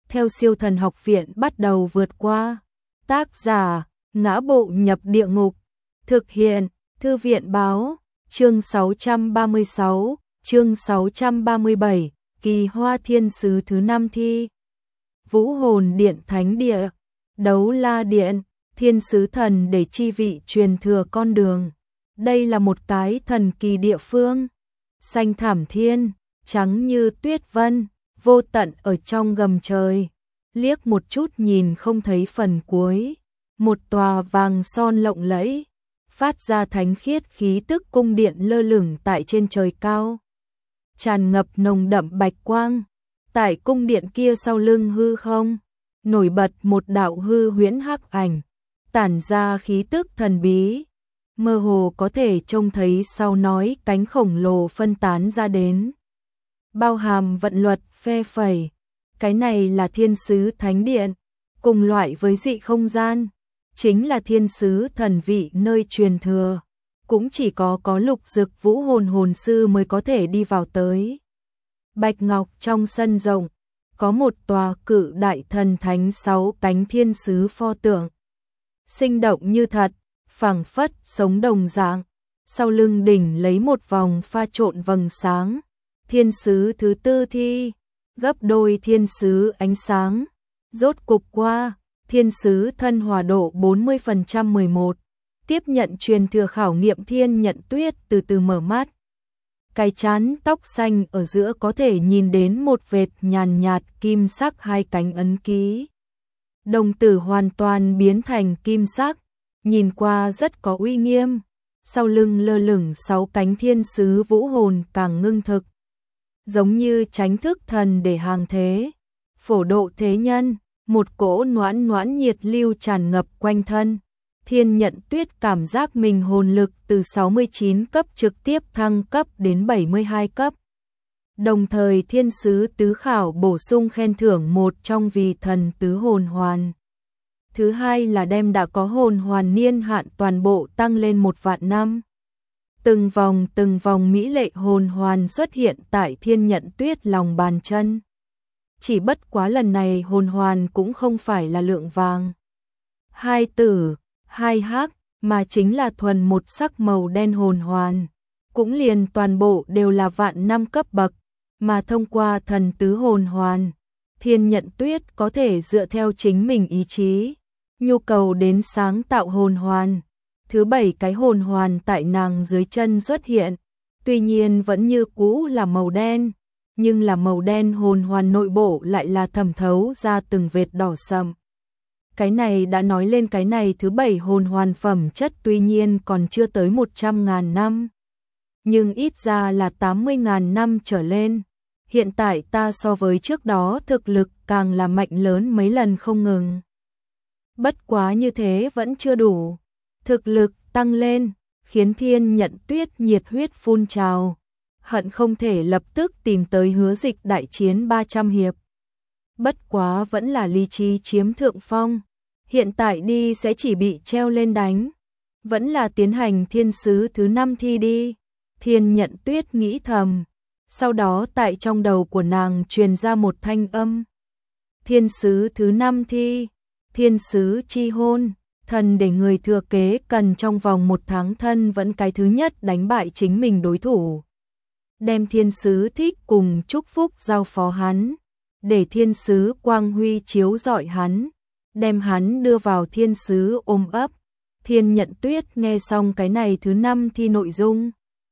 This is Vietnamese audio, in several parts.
theo Siêu Thần Học Viện bắt đầu vượt qua. Tác giả: Ngã Bộ Nhập Địa Ngục. Thực hiện: Thư viện báo. Chương 636, chương 637, Kỳ Hoa Thiên Sứ thứ 5 thi. Vũ Hồn Điện Thánh Địa, Đấu La Điện, Thiên Sứ Thần để chi vị truyền thừa con đường. Đây là một cái thần kỳ địa phương. Xanh thảm thiên, trắng như tuyết vân, vô tận ở trong gầm trời. Liếc một chút nhìn không thấy phần cuối. Một tòa vàng son lộng lẫy, phát ra thánh khiết khí tức cung điện lơ lửng tại trên trời cao. Tràn ngập nồng đậm bạch quang. Tại cung điện kia sau lưng hư không, nổi bật một đạo hư huyễn hắc ảnh, tản ra khí tức thần bí. Mơ hồ có thể trông thấy sau nói cánh khổng lồ phân tán ra đến. Bao hàm vận luật phe phẩy. Cái này là Thiên Sứ Thánh Điện, cùng loại với dị không gian. Chính là Thiên Sứ thần vị nơi truyền thừa. Cũng chỉ có Lục Dực Vũ Hồn hồn sư mới có thể đi vào tới. Bạch ngọc trong sân rộng, có một tòa cự đại thần thánh 6 cánh thiên sứ pho tượng. Sinh động như thật, phảng phất sống đồng dạng. Sau lưng đỉnh lấy một vòng pha trộn vầng sáng. Thiên sứ thứ 4 thi, gấp đôi thiên sứ ánh sáng. Rốt cục qua, thiên sứ thân hòa độ 40% 11. Tiếp nhận truyền thừa khảo nghiệm Thiên Nhận Tuyết từ từ mở mắt. Cái chán tóc xanh ở giữa có thể nhìn đến một vệt nhàn nhạt kim sắc hai cánh ấn ký. Đồng tử hoàn toàn biến thành kim sắc, nhìn qua rất có uy nghiêm. Sau lưng lơ lửng 6 cánh thiên sứ vũ hồn càng ngưng thực. Giống như tránh thức thần để hàng thế. Phổ độ thế nhân, một cỗ noãn noãn nhiệt lưu tràn ngập quanh thân. Thiên Nhận Tuyết cảm giác mình hồn lực từ 69 cấp trực tiếp thăng cấp đến 72 cấp. Đồng thời thiên sứ tứ khảo bổ sung khen thưởng một trong vì thần tứ hồn hoàn. Thứ hai là đem đã có hồn hoàn niên hạn toàn bộ tăng lên 1 vạn năm. Từng vòng mỹ lệ hồn hoàn xuất hiện tại Thiên Nhận Tuyết lòng bàn chân. Chỉ bất quá lần này hồn hoàn cũng không phải là lượng vàng, hai tử, hai hắc, mà chính là thuần một sắc màu đen hồn hoàn. Cũng liền toàn bộ đều là vạn năm cấp bậc, mà thông qua thần tứ hồn hoàn, Thiên Nhận Tuyết có thể dựa theo chính mình ý chí, nhu cầu đến sáng tạo hồn hoàn. Thứ 7 cái hồn hoàn tại nàng dưới chân xuất hiện, tuy nhiên vẫn như cũ là màu đen, nhưng là màu đen hồn hoàn nội bộ lại là thẩm thấu ra từng vệt đỏ sậm. Cái này đã nói lên cái này thứ 7 hồn hoàn phẩm chất tuy nhiên còn chưa tới 100.000 năm, nhưng ít ra là 80.000 năm trở lên. Hiện tại ta so với trước đó thực lực càng là mạnh lớn mấy lần không ngừng. Bất quá như thế vẫn chưa đủ. Thực lực tăng lên, khiến Thiên Nhận Tuyết nhiệt huyết phun trào, hận không thể lập tức tìm tới Hứa Dịch đại chiến 300 hiệp. Bất quá vẫn là lý trí chiếm thượng phong, hiện tại đi sẽ chỉ bị treo lên đánh, vẫn là tiến hành thiên sứ thứ 5 thi đi. Thiên Nhận Tuyết nghĩ thầm, sau đó tại trong đầu của nàng truyền ra một thanh âm. Thiên sứ thứ 5 thi, thiên sứ chi hôn. Thần để người thừa kế cần trong vòng 1 tháng thân vẫn cái thứ nhất đánh bại chính mình đối thủ. Đem thiên sứ thích cùng chúc phúc giao phó hắn, để thiên sứ quang huy chiếu rọi hắn, đem hắn đưa vào thiên sứ ôm ấp. Thiên Nhận Tuyết nghe xong cái này thứ 5 thi nội dung,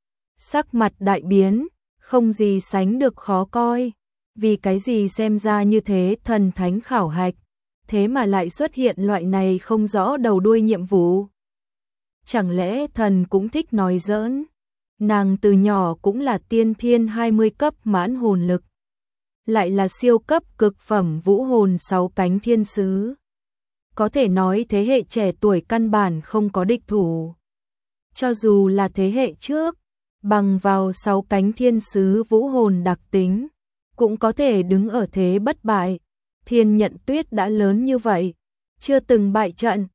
sắc mặt đại biến, không gì sánh được khó coi. Vì cái gì xem ra như thế thần thánh khảo hạch, thế mà lại xuất hiện loại này không rõ đầu đuôi nhiệm vụ. Chẳng lẽ thần cũng thích nói giỡn? Nàng từ nhỏ cũng là tiên thiên 20 cấp mãn hồn lực, lại là siêu cấp cực phẩm vũ hồn 6 cánh thiên sứ. Có thể nói thế hệ trẻ tuổi căn bản không có địch thủ. Cho dù là thế hệ trước, bằng vào 6 cánh thiên sứ vũ hồn đặc tính, cũng có thể đứng ở thế bất bại. Thiên Nhận Tuyết đã lớn như vậy, chưa từng bại trận.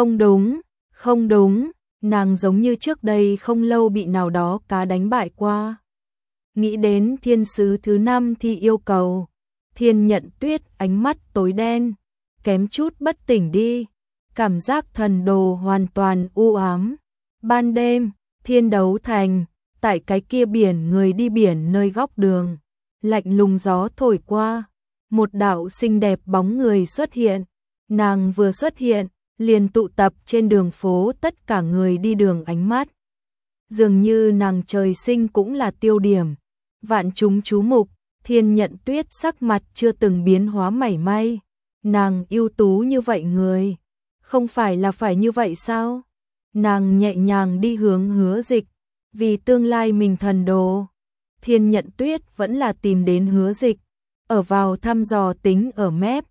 Không đúng, nàng giống như trước đây không lâu bị nào đó cá đánh bại qua. Nghĩ đến thiên sứ thứ 5 thì yêu cầu, Thiên Nhận Tuyết ánh mắt tối đen, kém chút bất tỉnh đi. Cảm giác thần đồ hoàn toàn u ám. Ban đêm, Thiên Đấu Thành, tại cái kia biển người đi biển nơi góc đường, lạnh lùng gió thổi qua, một đạo xinh đẹp bóng người xuất hiện. Nàng vừa xuất hiện, liền tụ tập trên đường phố tất cả người đi đường ánh mắt. Dường như nàng trời sinh cũng là tiêu điểm, vạn chúng chú mục. Thiên Nhận Tuyết sắc mặt chưa từng biến hóa mảy may. Nàng ưu tú như vậy người, không phải là phải như vậy sao? Nàng nhẹ nhàng đi hướng Hứa Dịch, vì tương lai mình thần đồ. Thiên Nhận Tuyết vẫn là tìm đến Hứa Dịch, ở vào thăm dò tính ở mép.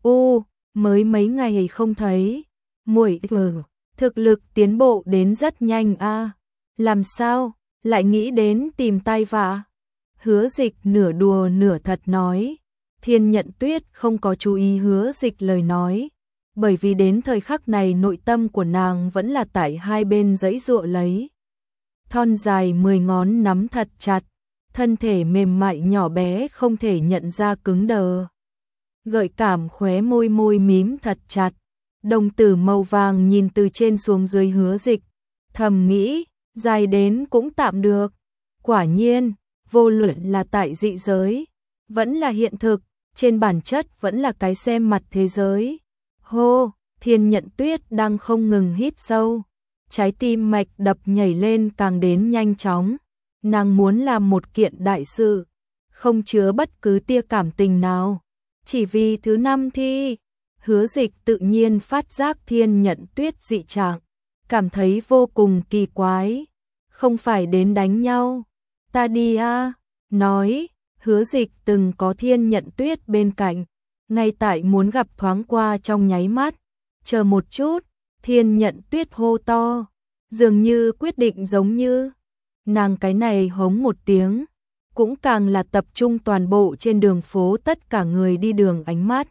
Mới mấy ngày không thấy, muội thực lực tiến bộ đến rất nhanh a. Làm sao lại nghĩ đến tìm tai vạ? Hứa Dịch nửa đùa nửa thật nói. Thiên Nhận Tuyết không có chú ý Hứa Dịch lời nói, bởi vì đến thời khắc này nội tâm của nàng vẫn là tại hai bên giãy giụa lấy. Thon dài 10 ngón nắm thật chặt, thân thể mềm mại nhỏ bé không thể nhận ra cứng đờ. Gợi cảm khóe môi mím thật chặt, đồng tử màu vàng nhìn từ trên xuống dưới Hứa Dịch, thầm nghĩ, dài đến cũng tạm được. Quả nhiên, vô luận là tại dị giới, vẫn là hiện thực, trên bản chất vẫn là cái xem mặt thế giới. Hô, Thiên Nhận Tuyết đang không ngừng hít sâu, trái tim mạch đập nhảy lên càng đến nhanh chóng. Nàng muốn làm một kiện đại sự, không chứa bất cứ tia cảm tình nào, chỉ vì thứ 5 thi. Hứa Dịch tự nhiên phát giác Thiên Nhận Tuyết dị trạng, cảm thấy vô cùng kỳ quái. Không phải đến đánh nhau, ta đi a. Nói, Hứa Dịch từng có Thiên Nhận Tuyết bên cạnh, ngay tại muốn gặp thoáng qua trong nháy mắt. Chờ một chút, Thiên Nhận Tuyết hô to, dường như quyết định giống như. Nàng cái này hống một tiếng, cũng càng là tập trung toàn bộ trên đường phố tất cả người đi đường ánh mắt.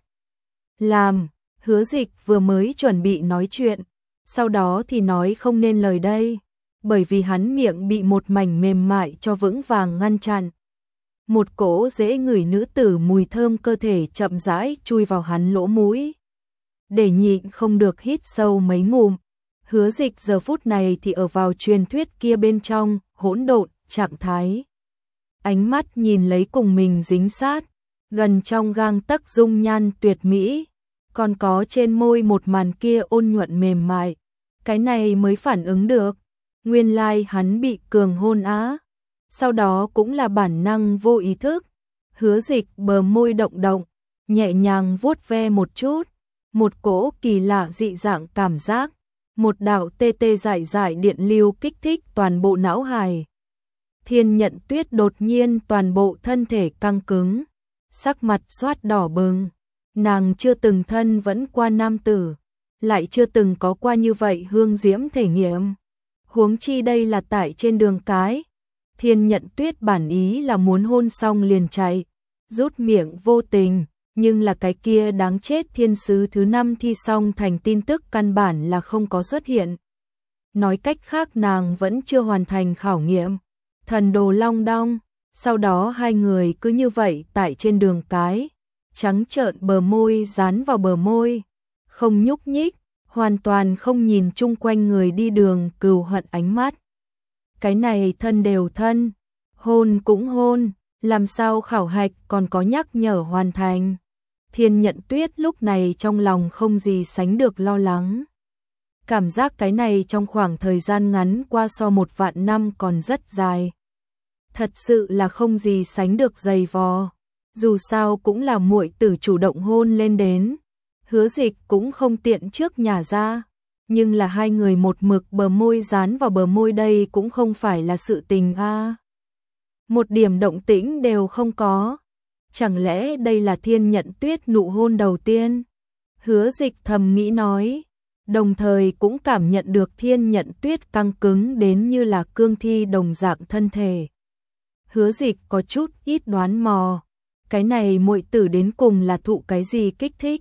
Làm, Hứa Dịch vừa mới chuẩn bị nói chuyện, sau đó thì nói không nên lời đây, bởi vì hắn miệng bị một mảnh mềm mại cho vững vàng ngăn chặn. Một cỗ dễ ngửi nữ tử mùi thơm cơ thể chậm rãi chui vào hắn lỗ mũi. Để nhịn không được hít sâu mấy ngụm. Hứa Dịch giờ phút này thì ở vào truyền thuyết kia bên trong, hỗn độn, trạng thái. Ánh mắt nhìn lấy cùng mình dính sát, gần trong gang tấc dung nhan tuyệt mỹ, còn có trên môi một màn kia ôn nhuận mềm mại. Cái này mới phản ứng được, nguyên lai hắn bị cường hôn á. Sau đó cũng là bản năng vô ý thức. Hứa Dịch bờ môi động động, nhẹ nhàng vuốt ve một chút, một cỗ kỳ lạ dị dạng cảm giác, một đạo tê tê dại dại điện lưu kích thích toàn bộ não hài. Thiên Nhận Tuyết đột nhiên toàn bộ thân thể căng cứng, sắc mặt xoát đỏ bừng. Nàng chưa từng thân vẫn qua nam tử, lại chưa từng có qua như vậy hương diễm thể nghiệm. Huống chi đây là tại trên đường cái. Thiên Nhận Tuyết bản ý là muốn hôn xong liền chạy, rút miệng vô tình, nhưng là cái kia đáng chết thiên sứ thứ 5 thi xong thành tin tức căn bản là không có xuất hiện. Nói cách khác nàng vẫn chưa hoàn thành khảo nghiệm. Thần đồ long đong, sau đó hai người cứ như vậy tại trên đường cái, trắng trợn bờ môi dán vào bờ môi, không nhúc nhích, hoàn toàn không nhìn chung quanh người đi đường cừu hận ánh mắt. Cái này thân đều thân, hôn cũng hôn, làm sao khảo hạch còn có nhắc nhở hoàn thành. Thiên Nhận Tuyết lúc này trong lòng không gì sánh được lo lắng. Cảm giác cái này trong khoảng thời gian ngắn qua so 1.000 năm còn rất dài. Thật sự là không gì sánh được dày vò. Dù sao cũng là muội tử chủ động hôn lên đến. Hứa Dịch cũng không tiện trước nhà ra. Nhưng là hai người một mực bờ môi dán vào bờ môi đây cũng không phải là sự tình a. Một điểm động tĩnh đều không có. Chẳng lẽ đây là Thiên Nhận Tuyết nụ hôn đầu tiên? Hứa Dịch thầm nghĩ nói, đồng thời cũng cảm nhận được Thiên Nhận Tuyết căng cứng đến như là cương thi đồng dạng thân thể. Hứa Dịch có chút ít đoán mò, cái này muội tử đến cùng là thụ cái gì kích thích?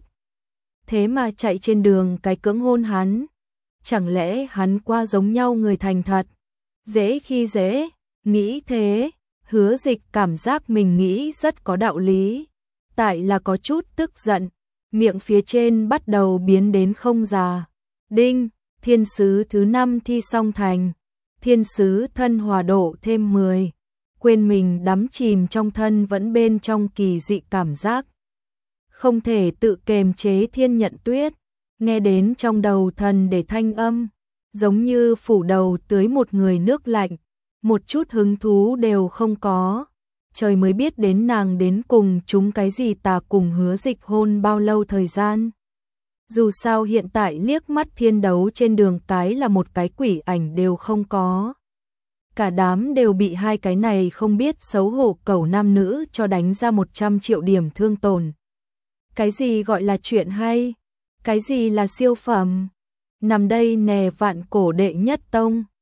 Thế mà chạy trên đường cái cưỡng hôn hắn. Chẳng lẽ hắn qua giống nhau người thành thật? Dễ khi dễ, nghĩ thế. Hứa Dịch cảm giác mình nghĩ rất có đạo lý. tại là có chút tức giận, miệng phía trên bắt đầu biến đến không già. Đinh, thiên sứ thứ 5 thi xong thành, thiên sứ thân hòa độ thêm 10, quên mình đắm chìm trong thân vẫn bên trong kỳ dị cảm giác. Không thể tự kềm chế Thiên Nhận Tuyết, nghe đến trong đầu thần để thanh âm, giống như phủ đầu tưới một người nước lạnh, một chút hứng thú đều không có. Trời mới biết đến nàng đến cùng chúng cái gì tà cùng Hứa Dịch hôn bao lâu thời gian. Dù sao hiện tại liếc mắt thiên đấu trên đường cái là một cái quỷ ảnh đều không có. Cả đám đều bị hai cái này không biết xấu hổ cẩu nam nữ cho đánh ra 100 triệu điểm thương tổn. Cái gì gọi là chuyện hay? Cái gì là siêu phẩm? Nằm đây nè vạn cổ đệ nhất tông.